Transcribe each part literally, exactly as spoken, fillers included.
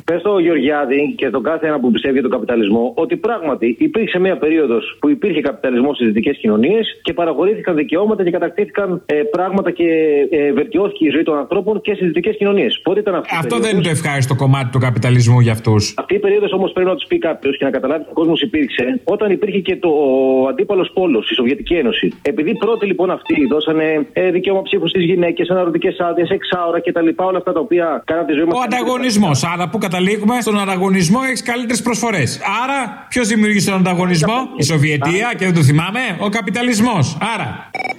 Πες στο Γεωργιάδη και τον κάθε ένα που πιστεύει για τον καπιταλισμό ότι πράγματι υπήρξε μια περίοδος που υπήρχε καπιταλισμός στις δυτικές κοινωνίες και παραχωρήθηκαν δικαιώματα και κατακτήθηκαν ε, πράγματα και ε, βελτιώθηκε η ζωή των ανθρώπων και στις δυτικές κοινωνίες. Πότε ήταν αυτή Αυτό δεν είναι το ευχάριστο κομμάτι του καπιταλισμού για αυτούς. Αυτή η περίοδος όμως πρέπει να τους πει κάποιος και να καταλάβει ότι ο κόσμος υπήρξε όταν υπήρχε και το αντίπαλος πόλος, η Σοβιετική Ένωση. Επειδή πρώτοι λοιπόν αυτοί δώσανε ε, δικαίωμα ψήφου στις γυναίκες, αναρωτικές άδειες, εξάωρα κτλ. Όλα αυτά τα οποία κάναν τη ζωή μας. Ο ανταγωνισμός. Άρα που καταλήγουμε στον ανταγωνισμό έχεις καλύτερες προσφορές. Άρα ποιος δημιούργησε τον ανταγωνισμό? Η Σοβιετία και δεν το θυμάμαι. Ο καπιταλισμός. Άρα.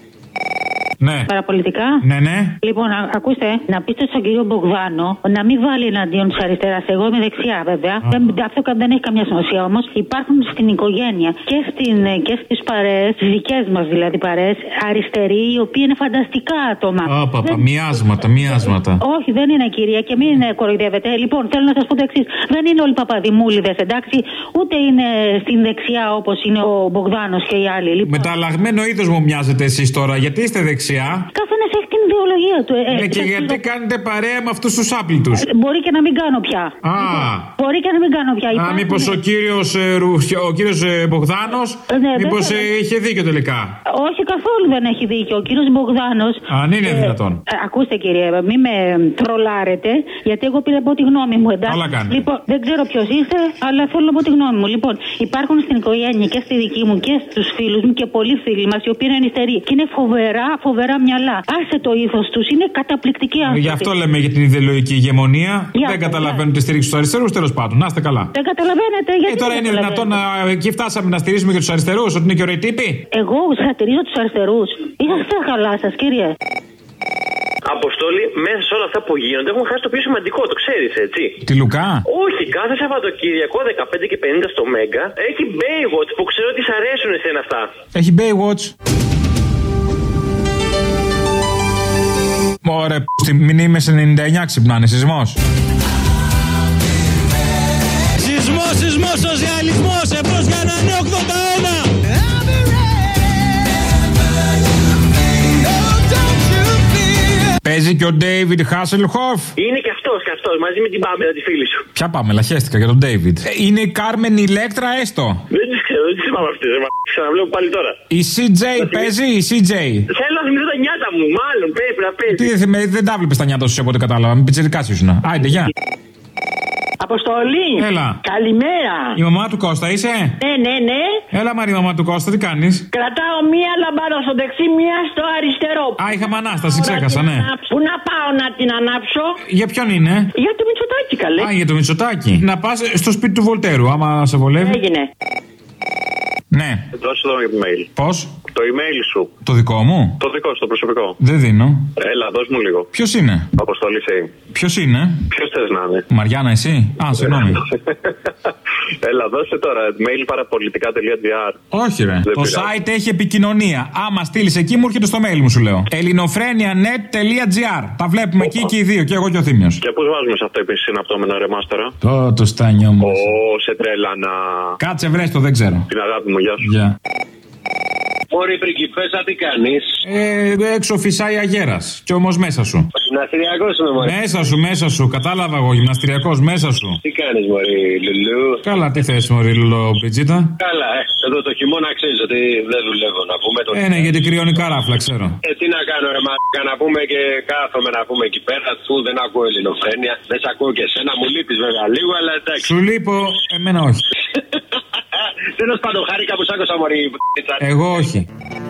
Ναι. Παραπολιτικά. Ναι, ναι. Λοιπόν, α, ακούστε, να πείτε στον κύριο Μπογδάνο να μην βάλει εναντίον τη αριστερά. Εγώ είμαι δεξιά, βέβαια. Δεν, αυτό δεν έχει καμιά σημασία όμως. Υπάρχουν στην οικογένεια και, και στις παρέες, στις δικές μας δηλαδή παρέες, αριστεροί, οι οποίοι είναι φανταστικά άτομα. Ωπαπα, δεν... μοιάσματα, μοιάσματα. Όχι, δεν είναι κυρία και μην κοροϊδεύετε. Λοιπόν, θέλω να σας πω το εξής. Δεν είναι όλοι παπαδημούλιδες, εντάξει. Ούτε είναι στην δεξιά όπως είναι ο Μπογδάνος και οι άλλοι. Λοιπόν. Μεταλλαγμένο είδος μου μοιάζετε εσείς τώρα, γιατί είστε δεξιά. Καθένας έχει την ιδεολογία του. Ε, και γιατί το... κάνετε παρέα με αυτούς τους άπλητους? Ε, μπορεί και να μην κάνω πια. Α. Λοιπόν, μπορεί και να μην κάνω πια. Α, μήπως ο κύριος, ε, ο κύριος ε, Μπογδάνος, ε, ναι, μήπως ε, είχε δίκιο τελικά? Όχι, καθόλου δεν έχει δίκιο. Ο κύριος Μπογδάνος. Αν είναι ε, δυνατόν. Ε, ακούστε κύριε, μην με τρολάρετε, γιατί εγώ πήρα από τη γνώμη μου, εντάξει. Καλά κάνετε. Λοιπόν, δεν ξέρω ποιος είστε, αλλά θέλω να πω τη γνώμη μου. Λοιπόν, υπάρχουν στην οικογένεια και στη δική μου και στους φίλους μου και πολλοί φίλοι μας οι οποίοι είναι αριστεροί. Και είναι φοβερά, φοβερά μυαλά. Άσε το ήθος τους, είναι καταπληκτικοί άνθρωποι. Γι' αυτό λέμε για την ιδεολογική ηγεμονία. Για δεν αυτό, καταλαβαίνουν τη στήριξη στους αριστερούς, τέλος πάντων. Να είστε καλά. Δεν καταλαβαίνετε γιατί. Ε, τώρα είναι δυνατόν να. Εκεί φτάσαμε να στηρίζουμε και τους αριστερούς, ότι είναι και ωραίοι τύποι. Εγώ στηρίζω τους αριστερούς. Είσαστε καλά σας, κύριε. Αποστόλη, μέσα σε όλα αυτά που γίνονται έχουμε χάσει το πιο σημαντικό, το ξέρεις, έτσι. Τη Λουκά? Όχι, κάθε Σαββατοκύριακο δεκαπέντε και πενήντα στο Μέγκα έχει Baywatch που ξέρω ότι σ' αρέσουν εσένα αυτά. Έχει Baywatch. Ωραία, στη μνήμη σε ενενήντα εννιά ξυπνάνε, σεισμός. Σεισμός, σεισμός, σοσιαλισμός, εμπρός για ένα νέο ογδόντα ένα. Παίζει και ο David Hasselhoff. Είναι και αυτός, και αυτός, μαζί με την Πάμελα, τη φίλη σου. Ποια Πάμελα, χαίστηκα για τον David. Ε, είναι η Κάρμεν Ηλέκτρα, έστω. Δεν τις ξέρω, δεν τις θυμάμαι αυτές, ξαναβλέπω πάλι τώρα. Η σι τζέι παίζει, η σι τζέι. Θέλω να θυμηθώ τα νιάτα μου, μάλλον πρέπει να παίζει. Τι δεν, δεν τα βλέπεις τα νιάτα σου από ό,τι κατάλαβα, με πιτσιρικάς ήσουνα. Άιντε, γεια. Αποστολή! Έλα. Καλημέρα! Η μαμά του Κώστα είσαι? Ναι, ναι, ναι. Έλα, Μαρή, μαμά του Κώστα, τι κάνεις? Κρατάω μία λαμπάδα στο δεξί, μία στο αριστερό. Α, είχαμε ανάσταση, ξέχασα, ναι. Πού να πάω να την ανάψω? Για ποιον είναι? Για το Μητσοτάκη, καλέ. Α, για το Μητσοτάκη. Να πας στο σπίτι του Βολτέρου, άμα σε βολεύει. Έγινε. Ναι. Δώσε το email. Πώς? Το email σου. Το δικό μου? Το δικό σου, το προσωπικό. Δεν δίνω. Έλα, δώσ' μου λίγο. Ποιος είναι? Αποστολή εσύ. Ποιος είναι? Ποιος θες να είναι? Μαριάννα, εσύ? Α, συγγνώμη. Έλα, δώσε τώρα mail παραπολιτικά τελεία τζι άρ. Όχι, ρε. Δεν το πειράζει. site έχει επικοινωνία. Άμα στείλεις εκεί, μου έρχεται στο mail μου, σου λέω. ελληνοφρένια τελεία νετ τελεία τζι άρ. Τα βλέπουμε εκεί και οι δύο, και εγώ και ο Θήμιος. Και πώς βάζουμε σε αυτό επίσης συναπτώμενα ρεμάστερα? Το, το στάνιο μου. Ω, σε τρέλανα. Κάτσε, βρες το, δεν ξέρω. Την αγάπη μου, γεια σου. Yeah. Ωραία, πριγκιπέσα, τι κάνεις? Ε, έξω φυσάει αγέρας. Κι όμως μέσα σου. Γυμναστηριακός είμαι, μωρή. Μέσα σου, μέσα σου. Κατάλαβα εγώ, γυμναστηριακός μέσα σου. Τι κάνεις, μωρή, Λουλού? Καλά, τι θες, μωρή, Λουλό, Μπιτζίτα? Καλά, ε. Εδώ το χειμώνα ξέρεις ότι δεν δουλεύω, να πούμε. Το... Ε, ναι, γιατί κρυώνει καράφλα, ξέρω. Ε, τι να κάνω, ρε μαλάκα, να πούμε και κάθομαι να πούμε εκεί πέρα. Του δεν ακούω ελληνοφρένεια. Δεν σ' ακούω και εσένα, μου λείπεις βέβαια λίγο, αλλά εντάξει. Σου λείπω, εμένα όχι. Τέλος πάντων, χάρηκα που σ' άκουσα, μωρή. Εγώ όχι.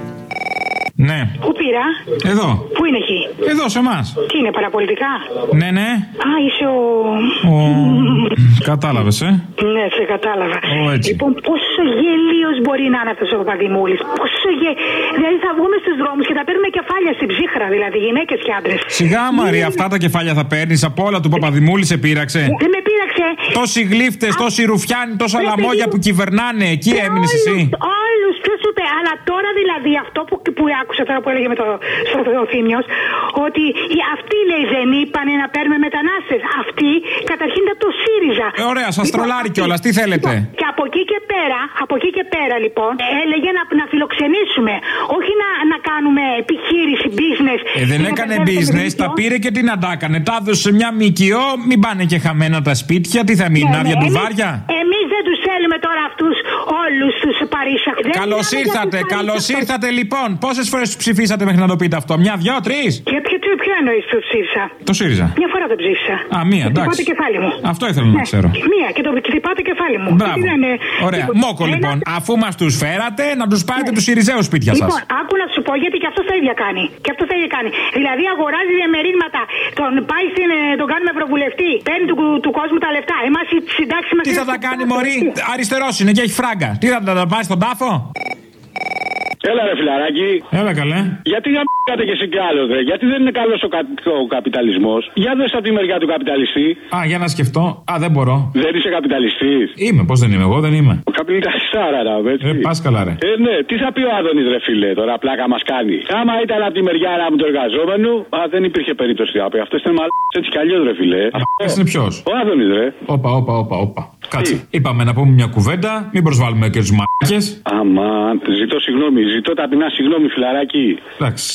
Ναι. Πού πήρα? Εδώ. Πού είναι εκεί? Εδώ, σε εμάς. Τι είναι, παραπολιτικά? Ναι, ναι. Α, είσαι ο... ο... Κατάλαβες, ε. Ναι, σε κατάλαβα. Ο, έτσι. Λοιπόν, πόσο γελίος μπορεί να είναι αυτός ο Παπαδημούλης. Πόσο γε... Δηλαδή θα βγούμε στους δρόμους και θα παίρνουμε κεφάλια στην ψύχρα, δηλαδή γυναίκες και άντρες. Σιγά, Μαρία, αυτά τα κεφάλια θα παίρνεις. Από όλα του Παπαδημούλη σε πείραξε. Δεν με πείραξε. Τόσοι γλύφτες, τόσοι ρουφιάνοι, τόσα λαμόγια που κυβερνάνε. Εκεί έμεινες εσύ. Όλους, ποιος σου είπε. Αλλά τώρα δηλαδή αυτό που, που άκουσα τώρα που έλεγε με το, ο Θήμιος, ότι οι, αυτοί λέει δεν είπανε να παίρνουμε μετανάστες. Αυτοί καταρχήν ήταν το ΣΥΡΙΖΑ. Ε, ωραία, σας λοιπόν, τρολάρει κιόλας. Τι θέλετε? Λοιπόν, και από εκεί και πέρα από εκεί και πέρα λοιπόν έλεγε να, να φιλοξενήσουμε. Όχι να, να κάνουμε επιχείρηση, business. Ε, δεν έκανε business, τα πήρε και τι να τα έκανε. Τα έδωσε σε μια ΜΚΟ, μην πάνε και χαμένα τα σπίτια. Τι θα μείνουν, άδεια ναι, ντουβάρια. Εμείς δεν τους θέλουμε τώρα αυτούς όλους τους παρήσακτες. Καλώς ήρθατε, καλώς ήρθατε λοιπόν. Πόσες φορές ψηφίσατε μέχρι να το πείτε αυτό, μια, δυο, τρεις? Και ποιο, ποιο, ποιο εννοείς που ψήφισα? Το ΣΥΡΙΖΑ. Μια φορά το ψήφισα. Α, μία, εντάξει. Το κεφάλι μου. Αυτό ήθελα ναι. να ξέρω. Μία και το χτυπάω το κεφάλι μου. Μπράβο. Είναι... Ωραία. Λοιπόν, μόκο λοιπόν. Ένα... Αφού μας τους φέρατε, να τους πάρετε ναι. τους ΣΥΡΙΖΑΙΟΥ σπίτια σας. Λοιπόν, άκου να σου πω γιατί και αυτό τα ίδια κάνει. Και αυτό τα ίδια κάνει. Δηλαδή αγοράζει διαμερίσματα, τον πάει στην, τον κάνουμε ευρωβουλευτή, παίρνει του, του κόσμου τα λεφτά. Εμάς οι συντάξεις μας. Τι θα τα κάνει, μωρή? Αριστερός είναι και έχει φράγκα. Τι θα τα πάει στον τάφο? Έλα ρε φιλαράκι. Έλα καλέ. Γιατί γαμπάτε και εσύ κι άλλο, ρε? Γιατί δεν είναι καλός ο, κα... ο καπιταλισμός? Για δες από τη μεριά του καπιταλιστή. Α, για να σκεφτώ. Α, δεν μπορώ. Δεν είσαι καπιταλιστής? Είμαι, πώς δεν είμαι, εγώ δεν είμαι. Ο καπιταλιστάρα, ρε, έτσι. Ε, πας καλά, ρε. Ε, ναι, τι θα πει ο Άδωνης, ρε φίλε, τώρα πλάκα μας κάνει. Άμα ήταν από τη μεριά μου του εργαζόμενου, α, δεν υπήρχε περίπτωση να πει. Αυτό ήταν μαλάκας έτσι κι αλλιώς, ρε φίλε. Αυτό είναι ποιος? Ο Άδωνης, ρε. Όπα, όπα, όπα, όπα. Κάτσε. Τι? Είπαμε να πούμε μια κουβέντα, μην προσβάλλουμε και τους μαλάκες. Αμάν, ζητώ συγγνώμη, ζητώ ταπεινά συγγνώμη, φιλαράκι. Εντάξει.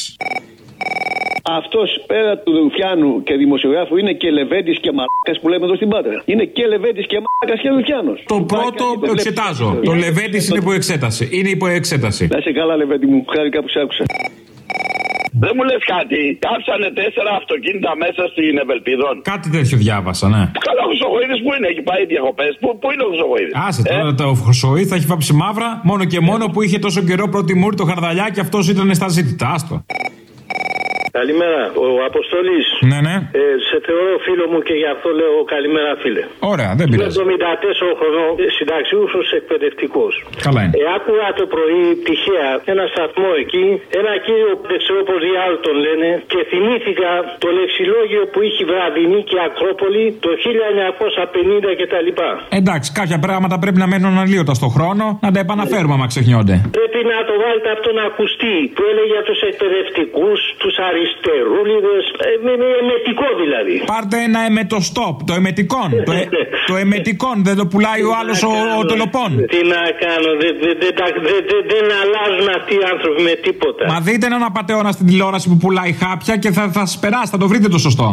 Αυτός πέρα του Ρουφιάνου και δημοσιογράφου είναι και Λεβέντης και μαλάκας που λέμε εδώ στην Πάτρα. Είναι και Λεβέντης και μαλάκας και Ρουφιάνος. Το πρώτο το εξετάζω. Το Λεβέντης είναι υπό εξέταση. Είναι υπό εξέταση. Να είσαι καλά, Λεβέντη μου, χάρηκα που σ' άκουσα. Δεν μου λες κάτι, κάψανε τέσσερα αυτοκίνητα μέσα στην Ευελπίδων. Κάτι τέτοιο διάβασα, ναι. Καλά, ο Χρυσοχοίδης που είναι, έχει πάει διακοπές. Πού, πού είναι ο Χρυσοχοίδης? Άσε τώρα, ε? το Χρυσοχοίδη θα έχει βάψει μαύρα μόνο και μόνο που είχε τόσο καιρό πρώτη μούρη το χαρδαλιά και αυτός ήταν στα ζήτητα. Άστο. Καλημέρα, ο Αποστολής. Ναι, ναι. Ε, σε θεωρώ φίλο μου και γι' αυτό λέω καλημέρα, φίλε. Ωραία, δεν πειράζει. Είμαι εβδομήντα τέσσερα χρονών, συνταξιούχος εκπαιδευτικός. Καλά είναι. Ε, άκουγα το πρωί τυχαία ένα σταθμό εκεί, ένα κύριο που δεν ξέρω πώς διάλογο τον λένε, και θυμήθηκα το λεξιλόγιο που είχε Βραδινή και Ακρόπολη το χίλια εννιακόσια πενήντα κτλ. Εντάξει, κάποια πράγματα πρέπει να μένουν αναλύωτα στον χρόνο, να τα επαναφέρουμε άμα ξεχνιόνται. Πρέπει να το βάλετε αυτό να ακουστεί, που έλεγε για τους εκπαιδευτικούς, τους αριστερούλιδες, ε, με, με εμετικό δηλαδή. Πάρτε ένα εμετοστόπ, το εμετικόν. το, ε, το εμετικόν, δεν το πουλάει ο άλλος ο, ο τελοπών. Τι να κάνω, δεν δε, δε, δε, δε, δε αλλάζουν αυτοί οι άνθρωποι με τίποτα. Μα δείτε έναν απατεώνα στην τηλεόραση που πουλάει χάπια και θα, θα σας περάσει, θα το βρείτε το σωστό.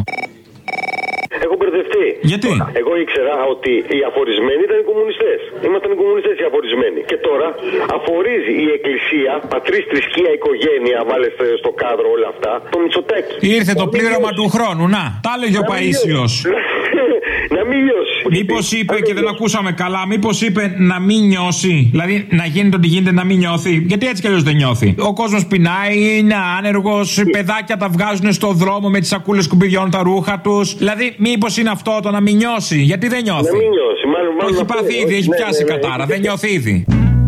Έχω μπερδευτεί. Γιατί? Εγώ ήξερα ότι οι αφορισμένοι ήταν οι κομμουνιστές. Ήμασταν οι κομμουνιστές οι αφορισμένοι. Και τώρα αφορίζει η Εκκλησία, πατρίς, θρησκεία, οικογένεια, βάλεστε στο κάδρο όλα αυτά, το Μητσοτάκη. Ήρθε το πλήρωμα του χρόνου, να. Τα έλεγε ο Παΐσιος. Να μην νιώσει. Μήπως είπε και δεν ακούσαμε καλά, μήπως είπε να μην νιώσει. Δηλαδή να γίνεται ότι γίνεται να μην νιώθει. Γιατί έτσι κι αλλιώς δεν νιώθει. Ο κόσμος πεινάει, είναι άνεργος, παιδάκια τα βγάζουν στο δρόμο με τις σακούλες που πηδιώνουν τα ρούχα τους. Δηλαδή μήπως είναι αυτό το να μην νιώσει. Γιατί δεν νιώθει. Να μην νιώσει. Μάλλον, μάλλον έχει πάθει ήδη, έχει ναι, πιάσει ναι, ναι, κατάρα. Ναι, δεν νιώθει ήδη.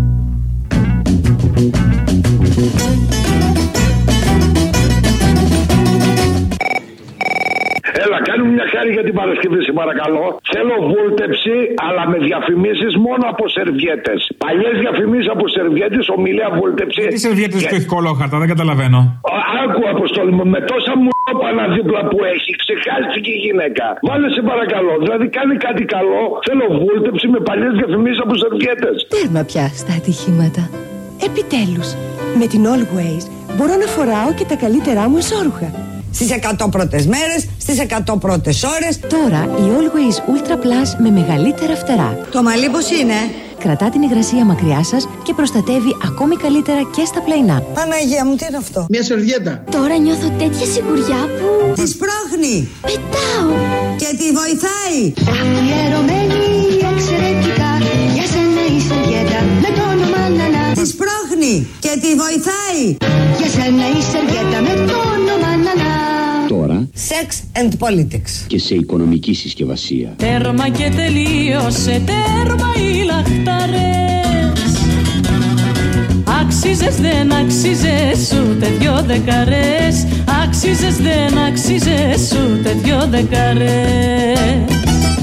Έλα, κάνουμε μια χάρη για την Παρασκευή, σε παρακαλώ. Θέλω βούλτεψη, αλλά με διαφημίσεις μόνο από σερβιέτες. Παλιές διαφημίσεις από σερβιέτες, ομιλία βούλτεψη. Τι σερβιέτες και... που έχει κολόχαρτα, δεν καταλαβαίνω. Άκου, Αποστόλη μου, με τόσα μου παναδίπλα που έχει, ξεχάστηκε η γυναίκα. Βάλε σε παρακαλώ. Δηλαδή, κάνει κάτι καλό. Θέλω βούλτεψη με παλιές διαφημίσεις από σερβιέτες. Τέρμα πια στα ατυχήματα. Επιτέλους, με την Always μπορώ να φοράω και τα καλύτερά μου εσώρουχα. Στις εκατό πρώτες μέρες, στις εκατό πρώτες ώρες. Τώρα η Always Ultra Plus με μεγαλύτερα φτερά. Το μαλλί πώς είναι? Κρατά την υγρασία μακριά σας και προστατεύει ακόμη καλύτερα και στα πλαϊνά. Παναγία μου, τι είναι αυτό? Μια σερβιέτα. Τώρα νιώθω τέτοια σιγουριά που... Τη σπρώχνει. Πετάω. Και τη βοηθάει. Αφιερωμένη εξαιρετικά για σένα η σερβιέτα με το όνομα Νανά. Τη σπρώχνει και τη βοηθάει. Για σένα η σερβιέτα με το όνομα Νανά. Τώρα Sex and Politics. Και σε οικονομική συσκευασία. Τέρμα και τελείωσε, τέρμα οι λαχταρές. Άξιζες δεν άξιζες ούτε δυο δεκαρές. Άξιζες δεν άξιζες ούτε δυο δεκαρές.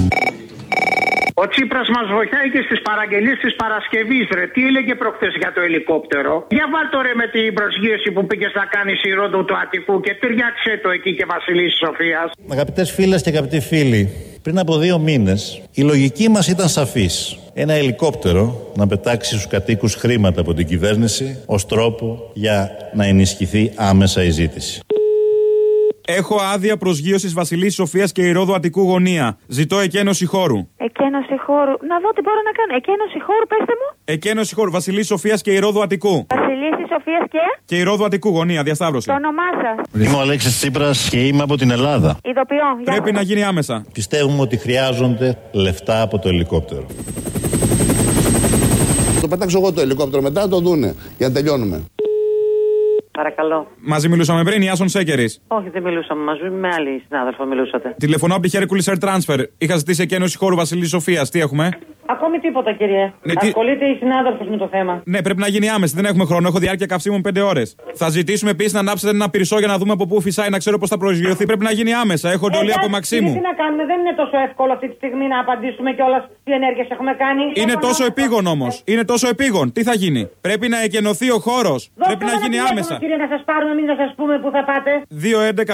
Ο Τσίπρας μας βοηθάει και στις παραγγελίες της Παρασκευής, ρε. Τι έλεγε προχθές για το ελικόπτερο? Για βάλ' το ρε με την προσγείωση που πήγες να κάνεις η Ρόντου του Αττικού και ταιριάξε το εκεί και Βασιλής Σοφίας. Αγαπητές φίλες και αγαπητοί φίλοι, πριν από δύο μήνες η λογική μας ήταν σαφής. ένα ελικόπτερο να πετάξει στους κατοίκους χρήματα από την κυβέρνηση ως τρόπο για να ενισχυθεί άμεσα η ζήτηση. Έχω άδεια προσγείωσης Βασιλής Σοφίας και Ηρόδου Αττικού γωνία. Ζητώ εκένωση χώρου. Εκένωση χώρου. Να δω τι μπορώ να κάνω. Εκένωση χώρου, πέστε μου. Εκένωση χώρου Βασιλής Σοφίας και Ηρόδου Αττικού. Βασιλής Σοφίας και. Και Ηρόδου Αττικού γωνία, διασταύρωση. Το όνομά σας. Είμαι ο Αλέξης Τσίπρας και είμαι από την Ελλάδα. Ειδοποιώ. Πρέπει να γίνει άμεσα. Πιστεύουμε ότι χρειάζονται λεφτά από το ελικόπτερο. Το πετάξω εγώ το ελικόπτερο μετά, το δούνε για να τελειώνουμε. Παρακαλώ. Μαζί μιλούσαμε πριν, Ιάσον Σέκερης. Όχι, δεν μιλούσαμε μαζί, με άλλη συνάδελφο μιλούσατε. Τηλεφωνώ από τη Hercules Air Transfer. Είχα ζητήσει εκένωση χώρου Βασιλής Σοφίας. Τι έχουμε? Ακόμη τίποτα, κύριε. Ναι, τι... Ασχολείται η συνάδελφος με το θέμα. Ναι, πρέπει να γίνει άμεση. Δεν έχουμε χρόνο. Έχω διάρκεια καυσίμων πέντε ώρες. Θα ζητήσουμε επίσης να ανάψετε ένα πυρσό για να δούμε από πού φυσάει, να ξέρω πώς θα προσγειωθεί. Πρέπει να γίνει άμεσα. Έχω εντολή από Μαξίμου. Τι να κάνουμε, δεν είναι τόσο εύκολο αυτή τη στιγμή να απαντήσουμε κιόλας τι ενέργειες έχουμε κάνει. Είναι τόσο επίγον όμως. Είναι τόσο επίγον. Τι θα γίνει? Πρέπει να εκενωθεί ο χώρος. Πρέπει να γίνει άμεσα. Κύριε, να σας πάρουμε, μην να σας πούμε πού θα πάτε. δύο έντεκα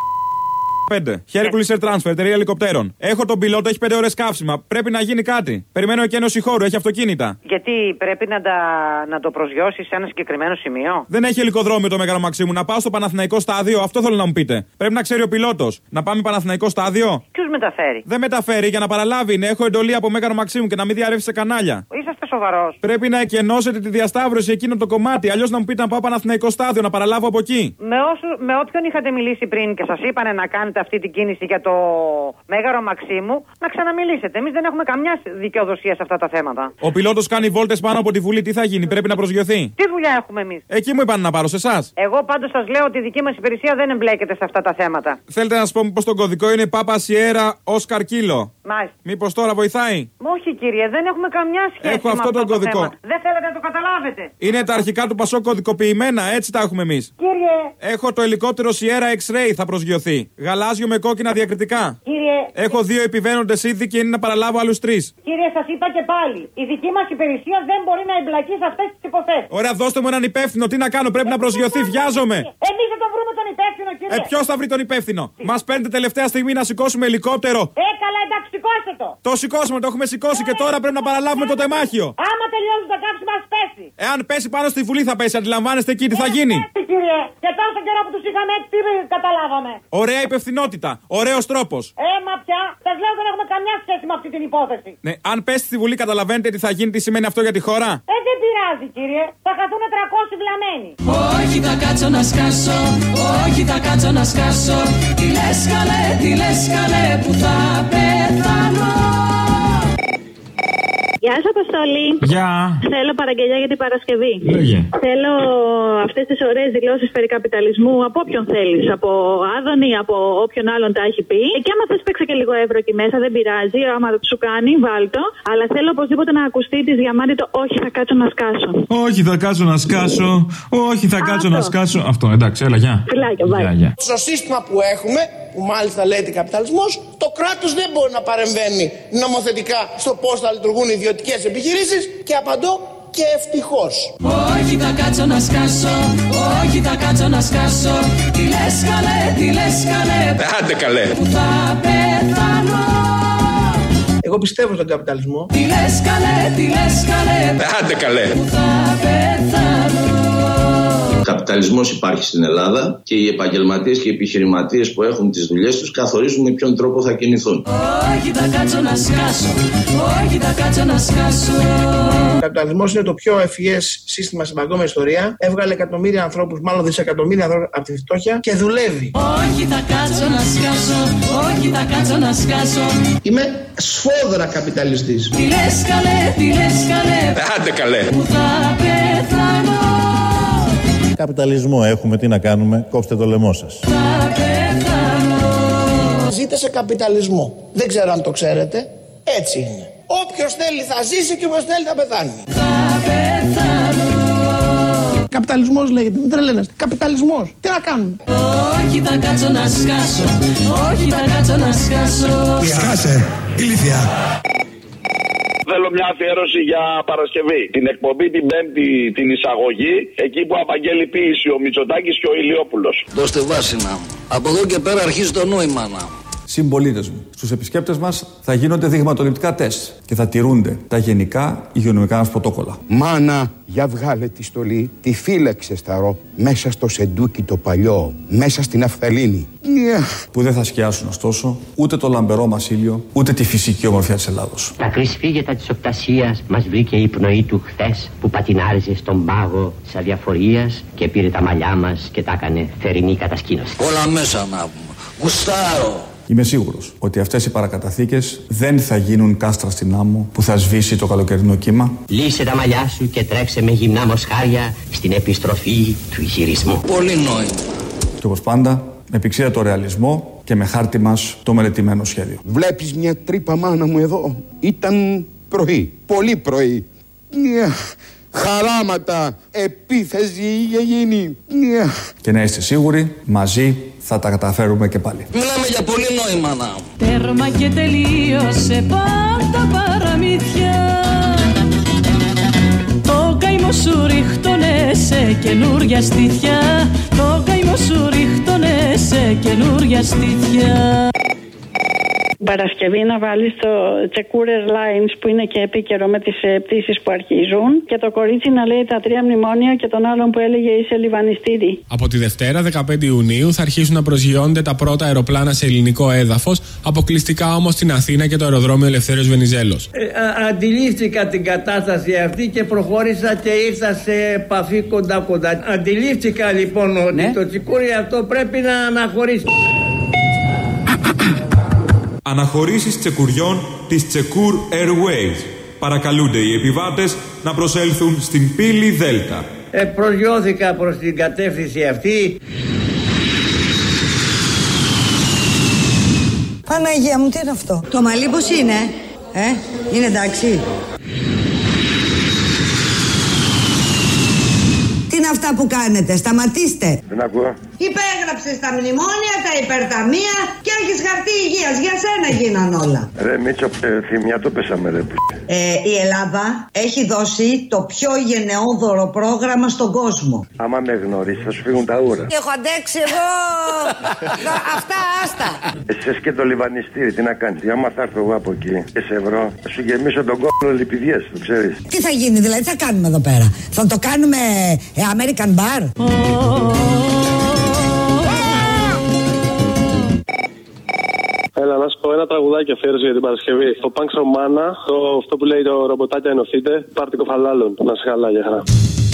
πέντε. Hercules Air Transfer, εταιρεία ελικοπτέρων. Έχω τον πιλότο, έχει πέντε ώρες καύσιμα. Πρέπει να γίνει κάτι. Περιμένω εκένωση χώρου, έχει αυτοκίνητα. Γιατί πρέπει να, τα, να το προσγειώσει σε ένα συγκεκριμένο σημείο. Δεν έχει ελικοδρόμιο το Μέγαρο Μαξίμου. Να πάω στο Παναθηναϊκό στάδιο, αυτό θέλω να μου πείτε. Πρέπει να ξέρει ο πιλότος. Να πάμε Παναθηναϊκό στάδιο. Ποιος μεταφέρει? Δεν μεταφέρει για να παραλάβει. Είναι, έχω εντολή από Μέγαρο Μαξίμου και να μην διαρρεύσει σε κανάλια. Είσαστε σοβαρός? Πρέπει να εκενώσετε τη διασταύρωση εκείνο το κομμάτι. Αλλιώς να μου πείτε να πάω Παναθηναϊκό στάδιο, να παραλάβω από εκεί. Με, όσου, με όποιον είχατε μιλήσει πριν και σας είπανε να κάνετε αυτή την κίνηση για το Μέγαρο Μαξίμου, να ξαναμιλήσετε. Εμείς δεν έχουμε καμιά δικαιοδοσία σε αυτά τα θέματα. Ο πιλότος κάνει βόλτες πάνω από τη Βουλή. Τι θα γίνει, πρέπει να προσγειωθεί. Τι δουλειά έχουμε εμείς? Εκεί μου είπαν να πάρω, σε εσάς. Εγώ πάντως σας λέω ότι η δική μας υπηρεσία δεν εμπλέκεται σε αυτά τα θέματα. Θέλετε να σας πω πως τον κωδικό είναι Πάπα Σιέρα Όσκαρ Κίλο? Μάλιστα. Μήπως τώρα βοηθάει? Όχι, κύριε, δεν έχουμε καμιά σχέση. Έχω με αυτό τον το κωδικό. θέμα. Δεν θέλετε να το καταλάβετε. Είναι τα αρχικά του Πασό κωδικοποιημένα, έτσι τα έχουμε εμείς. Κύριε. Έχω το ελικόπτερο Sierra X-Ray, θα προσγειωθεί. Γαλάζιο με κόκκινα διακριτικά. Κύριε. Έχω δύο επιβαίνοντες ήδη και είναι να παραλάβω άλλους τρεις. Κύριε, σας είπα και πάλι. Η δική μας υπηρεσία δεν μπορεί να εμπλακεί σε αυτές τις υποθέσεις. Ωραία, δώστε μου έναν υπεύθυνο. Τι να κάνω, πρέπει ε, να προσγειωθεί. Βιάζομαι. Εμείς θα τον βρούμε τον υπεύθυνο, κύριε. Ε, ποιος θα βρει τον υπεύθυνο? Μας παίρνετε τελευταία στιγμή να σηκώσουμε ελικόπτερο. Ε, καλά, εντάξει, σηκώστε το. Το σηκώσουμε, το έχουμε σηκώσει ε, και τώρα πρέπει να παραλάβουμε το τεμάχιο. Άμα τελειώσουν τα κάψιμα, ας πέσει. Εάν πέσει πάνω στη Βουλή θα πέσει, αντιλαμβάνεστε εκεί τι θα γίνει. Ε, κύριε. Και τόσο καιρό που τους είχαμε έτσι, τι καταλάβαμε. Ωραία υπευθυνότητα. Ωραίος τρόπος. Ε, μα πια. Σας λέω δεν έχουμε καμιά σχέση με αυτή την υπόθεση. Ναι, αν πέσει στη Βουλή, καταλαβαίνετε τι θα γίνει, τι σημαίνει αυτό για τη χώρα. Ε, δεν πειράζει, κύριε. Θα χαθούν τριακόσιοι βλαμμένοι. Όχι, θα κάτσω να σκάσω. Όχι, θα κάτσω να σκάσω. Τι λες καλέ, τι λες καλέ, που θα πεθάνω. Γεια σας, Αποστολή. Γεια. Θέλω παραγγελιά για την Παρασκευή. Λέγε. Θέλω αυτές τις ωραίες δηλώσεις περί καπιταλισμού από όποιον θέλεις. Από Άδωνη, από όποιον άλλον τα έχει πει. Και άμα θες παίξε και λίγο ευρώ εκεί μέσα, δεν πειράζει. Άμα σου κάνει, βάλτο. Αλλά θέλω οπωσδήποτε να ακουστεί τη Διαμάντη το όχι, θα κάτσω να σκάσω. Όχι, θα κάτσω να σκάσω. Όχι, θα κάτσω να σκάσω. Αυτό, εντάξει, έλα, γεια. Φιλάκια, βάει. Στο σύστημα που έχουμε, που μάλιστα λέγεται καπιταλισμός, το κράτος δεν μπορεί να παρεμβαίνει νομοθετικά στο πώς θα λειτουργούν οι ιδιωτικές επιχειρήσεις και απαντώ και ευτυχώς. Όχι, θα κάτσω να σκάσω. Όχι, θα κάτσω να σκάσω. Τι λες καλέ, τι λες καλέ. Άντε καλέ. Που θα πεθάνω. Εγώ πιστεύω στον καπιταλισμό. Τι λες καλέ, τι λες καλέ. Άντε καλέ. Που θα πεθάνω. Ο καπιταλισμός υπάρχει στην Ελλάδα και οι επαγγελματίες και οι επιχειρηματίες που έχουν τις δουλειές τους καθορίζουν με ποιον τρόπο θα κινηθούν. Όχι, θα κάτσω να σκάσω. Όχι, θα κάτσω να σκάσω. Ο καπιταλισμός είναι το πιο ευφυές σύστημα στην παγκόσμια ιστορία. Έβγαλε εκατομμύρια ανθρώπους, μάλλον δισεκατομμύρια ανθρώπους από τη φτώχεια και δουλεύει. Όχι, θα κάτσω να σκάσω. Όχι, θα κάτσω να σκάσω. Είμαι σφόδρα καπιταλιστής. Τι λες καλέ, τι λες καλέ. Άντε καλέ. Που θα πεθάνω. Καπιταλισμό έχουμε, τι να κάνουμε, κόψτε το λαιμό σας. Ζείτε σε καπιταλισμό. Δεν ξέρω αν το ξέρετε. Έτσι είναι. Όποιος θέλει θα ζήσει και όποιος θέλει θα πεθάνει. Θα πεθάνω. Καπιταλισμός λέγεται, μην τρελαίνεστε. Καπιταλισμός. Τι να κάνουμε. Όχι, θα κάτσω να σκάσω. Όχι, θα κάτσω να σκάσω. Σκάσε, ηλίθεια. Θέλω μια αφιέρωση για Παρασκευή. Την εκπομπή την Πέμπτη, την εισαγωγή, εκεί που απαγγέλει ποίηση ο Μητσοτάκης και ο Ηλιόπουλος. Δώστε βάση να μου. Από εδώ και πέρα αρχίζει το νόημα να μου. συμπολίτες μου. Στους επισκέπτες μας θα γίνονται δειγματοληπτικά τεστ και θα τηρούνται τα γενικά υγειονομικά μας πρωτόκολλα. Μάνα, για βγάλε τη στολή, τη φύλαξε σταρό, μέσα στο σεντούκι το παλιό, μέσα στην Αφθαλήνη. Που δεν θα σκιάσουν ωστόσο ούτε το λαμπερό μας ήλιο, ούτε τη φυσική ομορφιά της Ελλάδος. Τα κρυσφύγετα της οπτασίας μας βρήκε η πνοή του χθες που πατινάριζε στον πάγο της αδιαφορίας και πήρε τα μαλλιά μας και τα έκανε θερινή κατασκήνωση. Όλα μέσα να πούμε. Γουστάρω. Είμαι σίγουρος ότι αυτές οι παρακαταθήκες δεν θα γίνουν κάστρα στην άμμο που θα σβήσει το καλοκαιρινό κύμα. Λύσε τα μαλλιά σου και τρέξε με γυμνά μοσχάρια στην επιστροφή του υγυρισμού. Πολύ νόημα. Και όπως πάντα, με πηξίδα το ρεαλισμό και με χάρτη μας το μελετημένο σχέδιο. Βλέπεις μια τρύπα, μάνα μου, εδώ. Ήταν πρωί, πολύ πρωί. Χαράματα, επίθεση είχε γίνει. Και να είστε σίγουροι, μαζί θα τα καταφέρουμε και πάλι. Μιλάμε για πολύ νόημα να. Τέρμα και τελείωσε πάντα παραμύθια. Το καημό σου ρίχτωνε σε καινούρια στήθια. Το καημό σου ρίχτωνε σε καινούρια στήθια. Παρασκευή να βάλει το Τσεκούρες Lines που είναι και επίκαιρο με τις πτήσεις που αρχίζουν και το κορίτσι να λέει τα τρία μνημόνια και τον άλλον που έλεγε είσαι λιβανιστήρι. Από τη Δευτέρα, δεκαπέντε Ιουνίου, θα αρχίσουν να προσγειώνονται τα πρώτα αεροπλάνα σε ελληνικό έδαφος, αποκλειστικά όμως στην Αθήνα και το αεροδρόμιο Ελευθέριος Βενιζέλος. Ε, α, αντιλήφθηκα την κατάσταση αυτή και προχώρησα και ήρθα σε επαφή κοντά-κοντά. Αντιλήφθηκα λοιπόν ότι ναι? το τσικούρι αυτό πρέπει να αναχωρήσει. Αναχωρήσεις τσεκουριών της Τσεκούρ Airways. Παρακαλούνται οι επιβάτες να προσέλθουν στην πύλη Δέλτα. Ε, προσγειώθηκα προς την κατεύθυνση αυτή. Παναγία μου, τι είναι αυτό? Το μαλλί πώς είναι? Ε, είναι εντάξει? Τι είναι αυτά που κάνετε? Σταματήστε. Δεν ακούω. Υπέγραψες τα μνημόνια, τα υπερταμεία και έχεις χαρτί υγείας. Για σένα γίναν όλα. Ρε Μίτσο, ε, θυμιά το πέσαμε ρε. Ε, η Ελλάδα έχει δώσει το πιο γενναιόδωρο πρόγραμμα στον κόσμο. Άμα με γνωρίσεις θα σου φύγουν τα ούρα. Έχω αντέξει εγώ. Αυτά άστα. Εσείς και το λιβανιστήρι τι να κάνεις? Άμα θα έρθω εγώ από εκεί και σε βρω, θα σου γεμίσω τον κόλλο λιπηδιές, το ξέρεις. Τι θα γίνει δηλαδή, τι θα κάνουμε εδώ πέρα? Θα το κάνουμε ε, American Bar? Έλα, να σου πω ένα τραγουδάκι αφιέρωση για την Παρασκευή. Το Punk Romana, το, αυτό που λέει το ρομποτάκια ενωθείτε, πάρτε κοφαλάλων. Να σε καλά, για χαρά.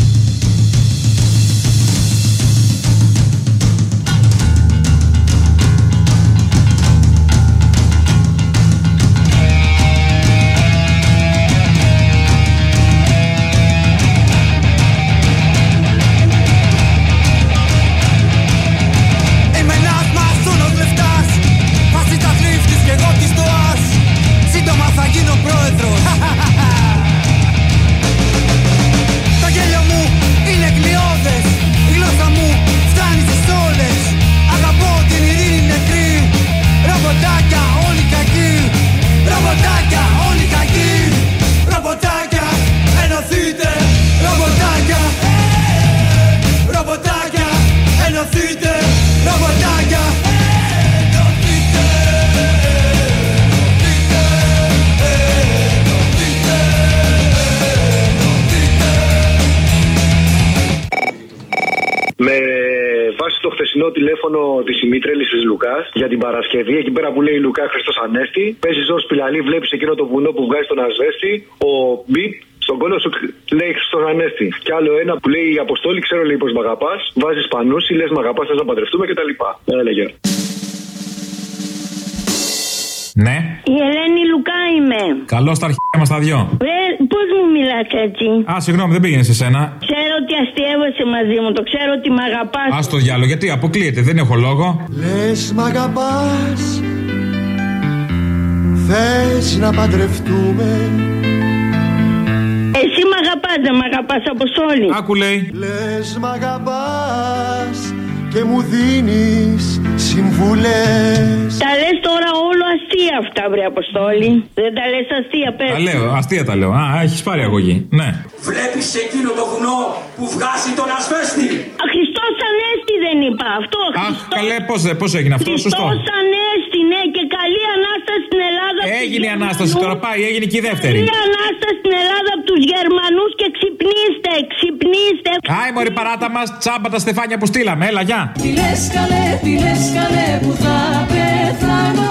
Τηλέφωνο τη ημίτρελη τη Λουκά για την Παρασκευή, εκεί πέρα που λέει Λουκά Χριστός Ανέστη. Παίζει ω πιλαλή, βλέπει εκείνο το βουνό που βγάζει τον ασβέστη. Ο μπιπ στον κόλλο σου λέει Χριστός Ανέστη. Και άλλο ένα που λέει Αποστόλη, ξέρω λέει πω μ' αγαπά. Βάζει πανούσι, λε μ' αγαπά, θε να παντρευτούμε κτλ. Έλεγε. Ναι. Η Ελένη Λουκά είμαι. Καλώς τα αρχαία μας τα δυο. Βρε, πώς μου μιλάς έτσι? Α, συγγνώμη, δεν πήγαινε σε σένα. Ξέρω ότι αστείευεσαι μαζί μου, το ξέρω ότι μ' αγαπάς. Ας το διάλογο, γιατί αποκλείεται, δεν έχω λόγο. Λες μ' αγαπάς, θες να παντρευτούμε. Εσύ μ' αγαπάς, δεν μ' αγαπάς, Αποστόλη? Άκου λέει. Λες μ' αγαπάς και μου δίνεις συμβουλές. Τα λες τώρα όλο αστεία αυτά, βρε Αποστόλη. Δεν τα λες αστεία, πες. Τα λέω, αστεία τα λέω. Α, έχεις πάρει αγωγή. Ναι. Βλέπεις εκείνο το βουνό που βγάζει τον ασβέστη? Α, Χριστός Ανέστη δεν είπα. Αυτό. Αχ, καλέ, πώς, πώς έγινε αυτό, σωστό. Χριστός Ανέστη, ναι, και Καλή Ανάσταση στην Ελλάδα. Έγινε η Ανάσταση, τώρα πάει, έγινε και η δεύτερη. Καλή Ανάσταση στην Ελλάδα από τους Γερμανούς και ξυπνήστε, ξυπνήστε. Άι μωρή παράτα μας, τσάμπα τα στεφάνια που στείλαμε, έλα γεια. Τι λες καλέ, τι λες καλέ που θα πεθάνω.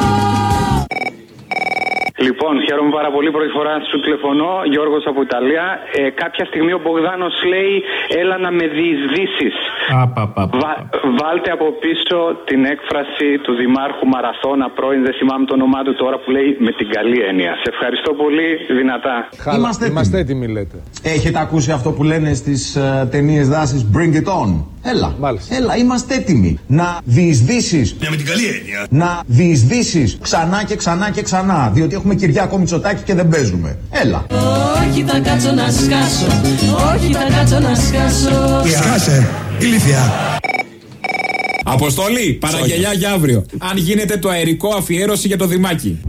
Λοιπόν, χαίρομαι πάρα πολύ. Πρώτη φορά σου τηλεφωνώ, Γιώργος από Ιταλία. Ε, κάποια στιγμή ο Μπογδάνος λέει, έλα να με διεισδύσεις. Βα, βάλτε από πίσω την έκφραση του Δημάρχου Μαραθώνα πρώην, δεν θυμάμαι το όνομά του τώρα, που λέει με την καλή έννοια. Σε ευχαριστώ πολύ, δυνατά. Χαλά, είμαστε, είμαστε έτοιμοι, λέτε. Έχετε ακούσει αυτό που λένε στις uh, ταινίες δάσης, bring it on. Έλα, Μάλιστα. έλα, είμαστε έτοιμοι να διεισδύσεις. Ναι, με την καλή έννοια. Να διεισδύσεις ξανά και ξανά και ξανά. Διότι έχουμε Κυριάκο Μητσοτάκη και δεν παίζουμε. Έλα. Όχι θα κάτσω να σκάσω, όχι θα κάτσω να σκάσω. Σκάσε, ηλίθεια. Αποστολή, παραγγελιά για αύριο. Αν γίνεται το αερικό αφιέρωση για το Δημάκη.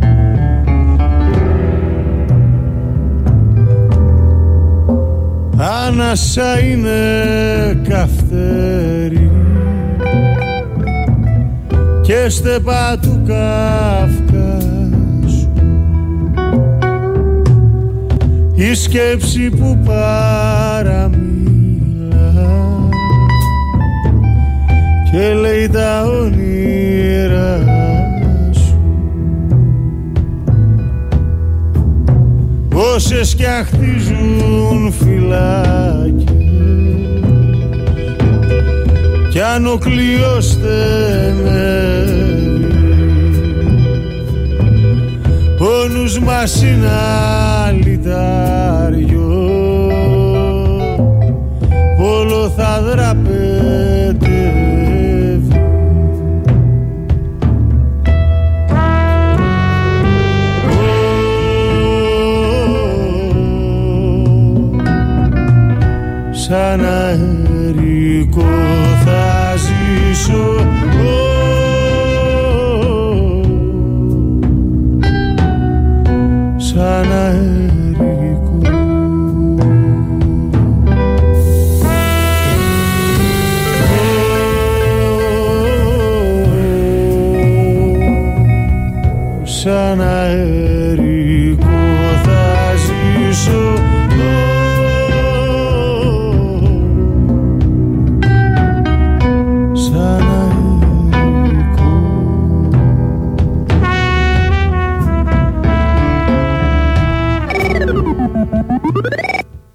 Άνασα είναι καυτέρι και στεπά του Καυκάσου, η σκέψη που παραμίλα και λέει τα όνειρα σου. Όσες κι αν χτίζουν φυλάκες κι αν ο κλειός στενεύει, ο νους μας είναι αλυτάριο, όλο θα δραπετεύει. Σαν αερικό θα ζήσω, σαν αερικό